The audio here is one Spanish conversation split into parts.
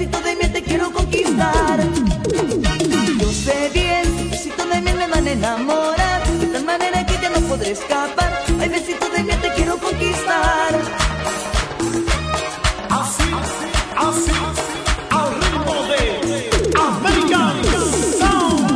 besitos de miel te quiero conquistar. Yo sé bien, besitos de miel me van a enamorar, de tal manera que ya no podré escapar. Ay, besitos de miel te quiero conquistar. Así, así, al ritmo de American Sound.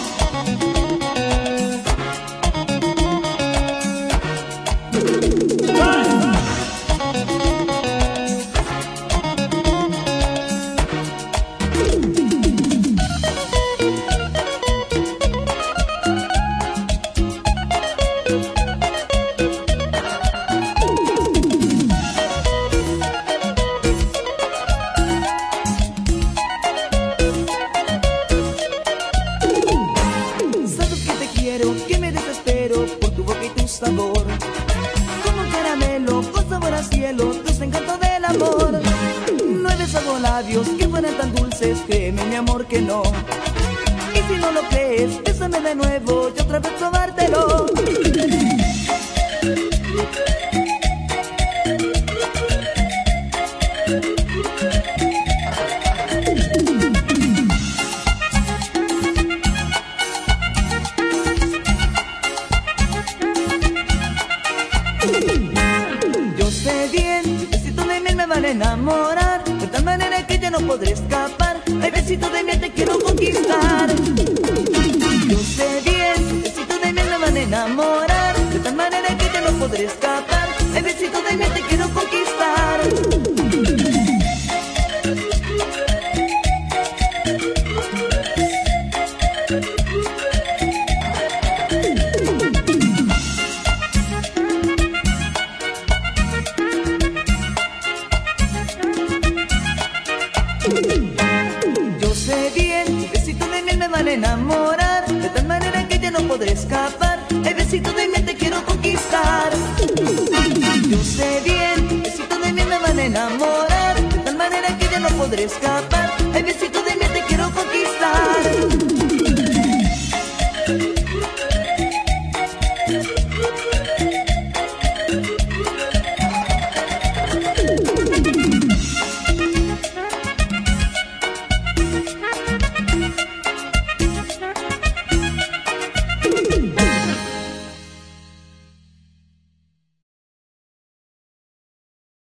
Que me desespero por tu boca y tu sabor, como un caramelo con sabor a cielo, dulce encanto del amor. 9 sabos labios que fueran tan dulces, créeme mi amor que no. Y si no lo crees, bésame de nuevo y otra vez probártelo. Yo sé bien, besitos de miel me van a enamorar, de tal manera que ya no podré escapar. Ay, besitos de miel te quiero conquistar. Yo sé bien, besitos de miel me van a enamorar, de tal manera que ya no podré escapar. Ay, besitos de miel te quiero conquistar. Yo sé bien, besitos de miel me van a enamorar, de tal manera que ya no podré escapar. Ay, besitos de miel te quiero conquistar. Yo sé bien, besitos de miel me van a enamorar, de tal manera que ya no podré escapar. Ay, besitos de miel